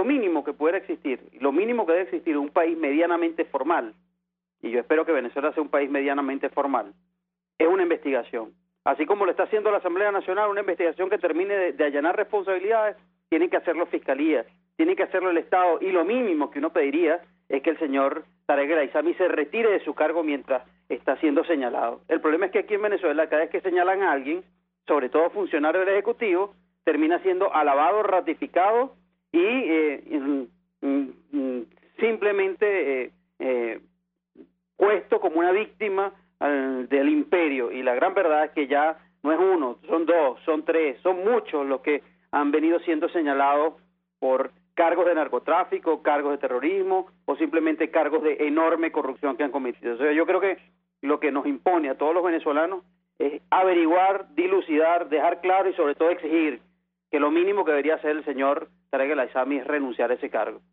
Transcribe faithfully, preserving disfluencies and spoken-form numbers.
mínimo que pudiera existir, lo mínimo que debe existir en un país medianamente formal, y yo espero que Venezuela sea un país medianamente formal, es una investigación. Así como lo está haciendo la Asamblea Nacional, una investigación que termine de, de allanar responsabilidades, tiene que hacerlo Fiscalía, tiene que hacerlo el Estado, y lo mínimo que uno pediría es que el señor Tarek El Aissami se retire de su cargo mientras está siendo señalado. El problema es que aquí en Venezuela, cada vez que señalan a alguien, sobre todo funcionario del Ejecutivo, termina siendo alabado, ratificado y eh, mm, mm, simplemente eh, eh, puesto como una víctima al, del imperio. Y la gran verdad es que ya no es uno, son dos, son tres, son muchos los que han venido siendo señalados por cargos de narcotráfico, cargos de terrorismo o simplemente cargos de enorme corrupción que han cometido. O sea, yo creo que lo que nos impone a todos los venezolanos es averiguar, dilucidar, dejar claro y sobre todo exigir que lo mínimo que debería hacer el señor Tarek El Aissami es renunciar a ese cargo.